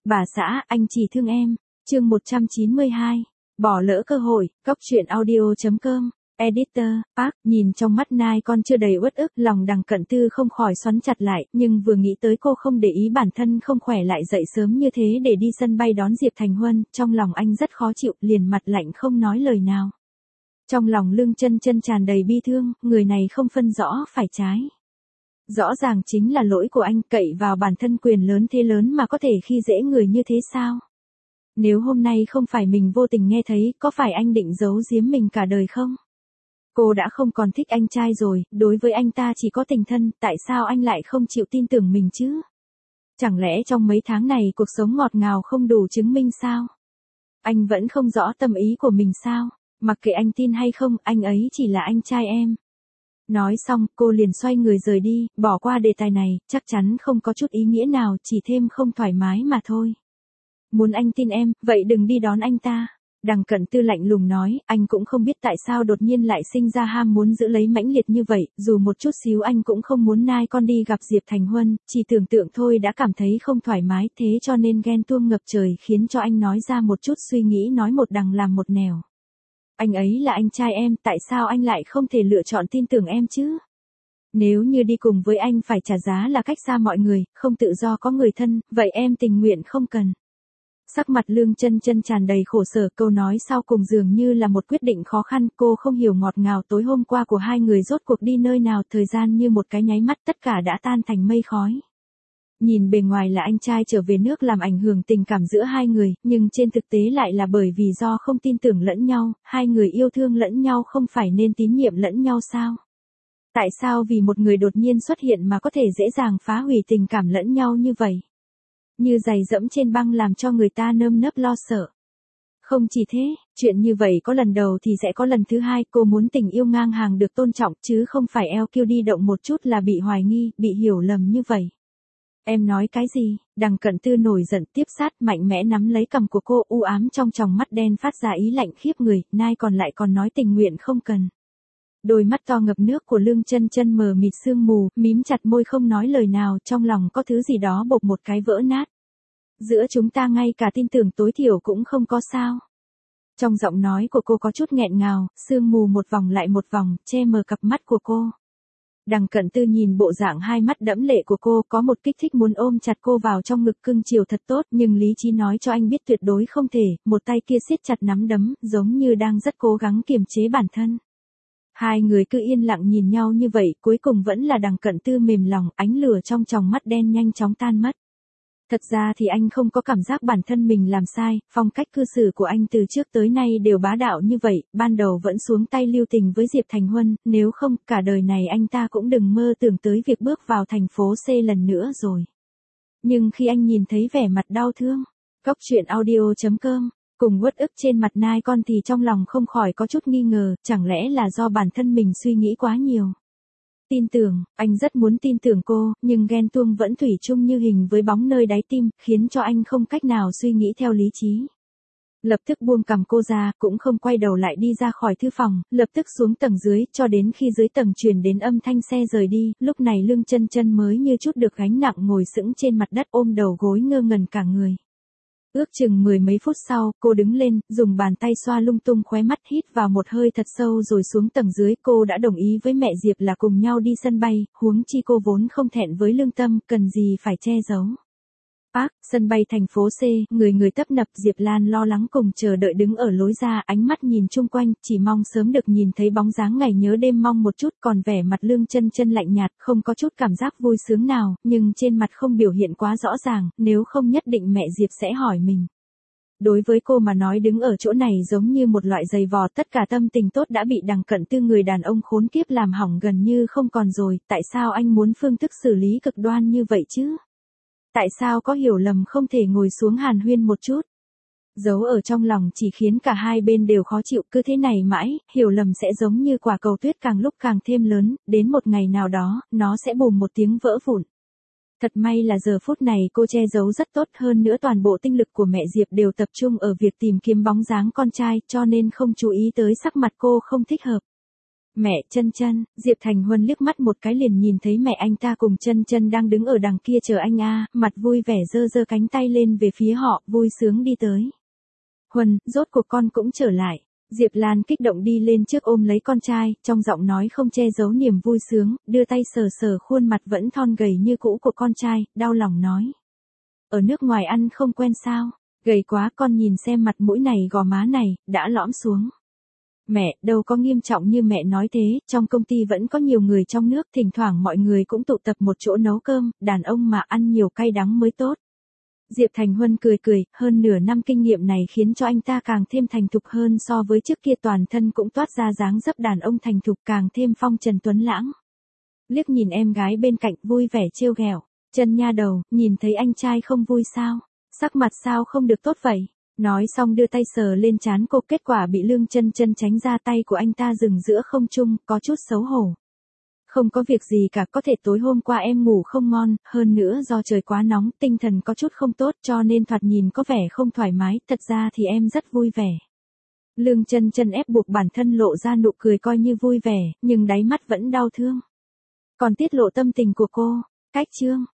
Bà xã, anh chỉ thương em. Chương 192. Bỏ lỡ cơ hội. Cóc truyện audio.com. Editor, Park, nhìn trong mắt nai con chưa đầy uất ức, lòng Đằng Cận Tư không khỏi xoắn chặt lại, nhưng vừa nghĩ tới cô không để ý bản thân không khỏe lại dậy sớm như thế để đi sân bay đón Diệp Thành Huân, trong lòng anh rất khó chịu, liền mặt lạnh không nói lời nào. Trong lòng Lương Chân Chân tràn đầy bi thương, người này không phân rõ phải trái. Rõ ràng chính là lỗi của anh, cậy vào bản thân quyền lớn thế lớn mà có thể khi dễ người như thế sao? Nếu hôm nay không phải mình vô tình nghe thấy, có phải anh định giấu giếm mình cả đời không? Cô đã không còn thích anh trai rồi, đối với anh ta chỉ có tình thân, tại sao anh lại không chịu tin tưởng mình chứ? Chẳng lẽ trong mấy tháng này cuộc sống ngọt ngào không đủ chứng minh sao? Anh vẫn không rõ tâm ý của mình sao? Mặc kệ anh tin hay không, anh ấy chỉ là anh trai em. Nói xong, cô liền xoay người rời đi, bỏ qua đề tài này, chắc chắn không có chút ý nghĩa nào, chỉ thêm không thoải mái mà thôi. Muốn anh tin em, vậy đừng đi đón anh ta. Đằng Cận Tư lạnh lùng nói, anh cũng không biết tại sao đột nhiên lại sinh ra ham muốn giữ lấy mãnh liệt như vậy, dù một chút xíu anh cũng không muốn nai con đi gặp Diệp Thành Huân, chỉ tưởng tượng thôi đã cảm thấy không thoải mái, thế cho nên ghen tuông ngập trời khiến cho anh nói ra một chút suy nghĩ nói một đằng làm một nẻo. Anh ấy là anh trai em, tại sao anh lại không thể lựa chọn tin tưởng em chứ? Nếu như đi cùng với anh phải trả giá là cách xa mọi người, không tự do có người thân, vậy em tình nguyện không cần. Sắc mặt Lương Chân Chân tràn đầy khổ sở, câu nói sau cùng dường như là một quyết định khó khăn, cô không hiểu ngọt ngào tối hôm qua của hai người rốt cuộc đi nơi nào, thời gian như một cái nháy mắt tất cả đã tan thành mây khói. Nhìn bề ngoài là anh trai trở về nước làm ảnh hưởng tình cảm giữa hai người, nhưng trên thực tế lại là bởi vì do không tin tưởng lẫn nhau, hai người yêu thương lẫn nhau không phải nên tín nhiệm lẫn nhau sao? Tại sao vì một người đột nhiên xuất hiện mà có thể dễ dàng phá hủy tình cảm lẫn nhau như vậy? Như giày dẫm trên băng làm cho người ta nơm nớp lo sợ. Không chỉ thế, chuyện như vậy có lần đầu thì sẽ có lần thứ hai, cô muốn tình yêu ngang hàng được tôn trọng chứ không phải eo kiêu đi động một chút là bị hoài nghi, bị hiểu lầm như vậy. Em nói cái gì? Đằng Cận Tư nổi giận tiếp sát mạnh mẽ nắm lấy cằm của cô, u ám trong tròng mắt đen phát ra ý lạnh khiếp người, nai còn nói tình nguyện không cần. Đôi mắt to ngập nước của Lương Chân Chân mờ mịt sương mù, mím chặt môi không nói lời nào, trong lòng có thứ gì đó bộc một cái vỡ nát. Giữa chúng ta ngay cả tin tưởng tối thiểu cũng không có sao? Trong giọng nói của cô có chút nghẹn ngào, sương mù một vòng lại một vòng, che mờ cặp mắt của cô. Đằng Cận Tư nhìn bộ dạng hai mắt đẫm lệ của cô, có một kích thích muốn ôm chặt cô vào trong ngực cưng chiều thật tốt, nhưng lý trí nói cho anh biết tuyệt đối không thể, một tay kia siết chặt nắm đấm, giống như đang rất cố gắng kiềm chế bản thân. Hai người cứ yên lặng nhìn nhau như vậy, cuối cùng vẫn là Đằng Cận Tư mềm lòng, ánh lửa trong tròng mắt đen nhanh chóng tan mất. Thật ra thì anh không có cảm giác bản thân mình làm sai, phong cách cư xử của anh từ trước tới nay đều bá đạo như vậy, ban đầu vẫn xuống tay lưu tình với Diệp Thành Huân, nếu không, cả đời này anh ta cũng đừng mơ tưởng tới việc bước vào thành phố C lần nữa rồi. Nhưng khi anh nhìn thấy vẻ mặt đau thương, Cóc truyện audio.com, cùng uất ức trên mặt nai con thì trong lòng không khỏi có chút nghi ngờ, chẳng lẽ là do bản thân mình suy nghĩ quá nhiều. Tin tưởng, anh rất muốn tin tưởng cô, nhưng ghen tuông vẫn thủy chung như hình với bóng nơi đáy tim, khiến cho anh không cách nào suy nghĩ theo lý trí. Lập tức buông cằm cô ra, cũng không quay đầu lại đi ra khỏi thư phòng, lập tức xuống tầng dưới, cho đến khi dưới tầng truyền đến âm thanh xe rời đi, lúc này Lương Chân Chân mới như chút được gánh nặng ngồi sững trên mặt đất ôm đầu gối ngơ ngẩn cả người. Ước chừng 10 mấy phút sau, cô đứng lên, dùng bàn tay xoa lung tung khóe mắt hít vào một hơi thật sâu rồi xuống tầng dưới. Cô đã đồng ý với mẹ Diệp là cùng nhau đi sân bay, huống chi cô vốn không thẹn với lương tâm, cần gì phải che giấu. Park, sân bay thành phố C, người tấp nập, Diệp Lan lo lắng cùng chờ đợi đứng ở lối ra, ánh mắt nhìn chung quanh, chỉ mong sớm được nhìn thấy bóng dáng ngày nhớ đêm mong một chút, còn vẻ mặt Lương Chân Chân lạnh nhạt, không có chút cảm giác vui sướng nào, nhưng trên mặt không biểu hiện quá rõ ràng, nếu không nhất định mẹ Diệp sẽ hỏi mình. Đối với cô mà nói đứng ở chỗ này giống như một loại giày vò, tất cả tâm tình tốt đã bị Đằng Cận Tư người đàn ông khốn kiếp làm hỏng gần như không còn rồi, tại sao anh muốn phương thức xử lý cực đoan như vậy chứ? Tại sao có hiểu lầm không thể ngồi xuống hàn huyên một chút? Giấu ở trong lòng chỉ khiến cả hai bên đều khó chịu, cứ thế này mãi, hiểu lầm sẽ giống như quả cầu tuyết càng lúc càng thêm lớn, đến một ngày nào đó, nó sẽ bùm một tiếng vỡ vụn. Thật may là giờ phút này cô che giấu rất tốt, hơn nữa toàn bộ tinh lực của mẹ Diệp đều tập trung ở việc tìm kiếm bóng dáng con trai, cho nên không chú ý tới sắc mặt cô không thích hợp. Mẹ, Chân Chân. Diệp Thành Huân liếc mắt một cái liền nhìn thấy mẹ anh ta cùng Chân Chân đang đứng ở đằng kia chờ anh a, mặt vui vẻ giơ giơ cánh tay lên về phía họ, vui sướng đi tới. Huân, rốt cuộc con cũng trở lại. Diệp Lan kích động đi lên trước ôm lấy con trai, trong giọng nói không che giấu niềm vui sướng, đưa tay sờ sờ khuôn mặt vẫn thon gầy như cũ của con trai, đau lòng nói. Ở nước ngoài ăn không quen sao? Gầy quá, con nhìn xem mặt mũi này, gò má này, đã lõm xuống. Mẹ, đâu có nghiêm trọng như mẹ nói thế, trong công ty vẫn có nhiều người trong nước, thỉnh thoảng mọi người cũng tụ tập một chỗ nấu cơm, đàn ông mà ăn nhiều cay đắng mới tốt. Diệp Thành Huân cười cười, hơn nửa năm kinh nghiệm này khiến cho anh ta càng thêm thành thục hơn so với trước kia, toàn thân cũng toát ra dáng dấp đàn ông thành thục, càng thêm phong trần tuấn lãng. Liếc nhìn em gái bên cạnh, vui vẻ trêu ghẹo. Chân nha đầu, nhìn thấy anh trai không vui sao? Sắc mặt sao không được tốt vậy? Nói xong đưa tay sờ lên trán cô, kết quả bị Lương Chân Chân tránh ra, tay của anh ta dừng giữa không trung, có chút xấu hổ. Không có việc gì cả, có thể tối hôm qua em ngủ không ngon, hơn nữa do trời quá nóng, tinh thần có chút không tốt cho nên thoạt nhìn có vẻ không thoải mái, thật ra thì em rất vui vẻ. Lương Chân Chân ép buộc bản thân lộ ra nụ cười coi như vui vẻ, nhưng đáy mắt vẫn đau thương. Còn tiết lộ tâm tình của cô, cách chương.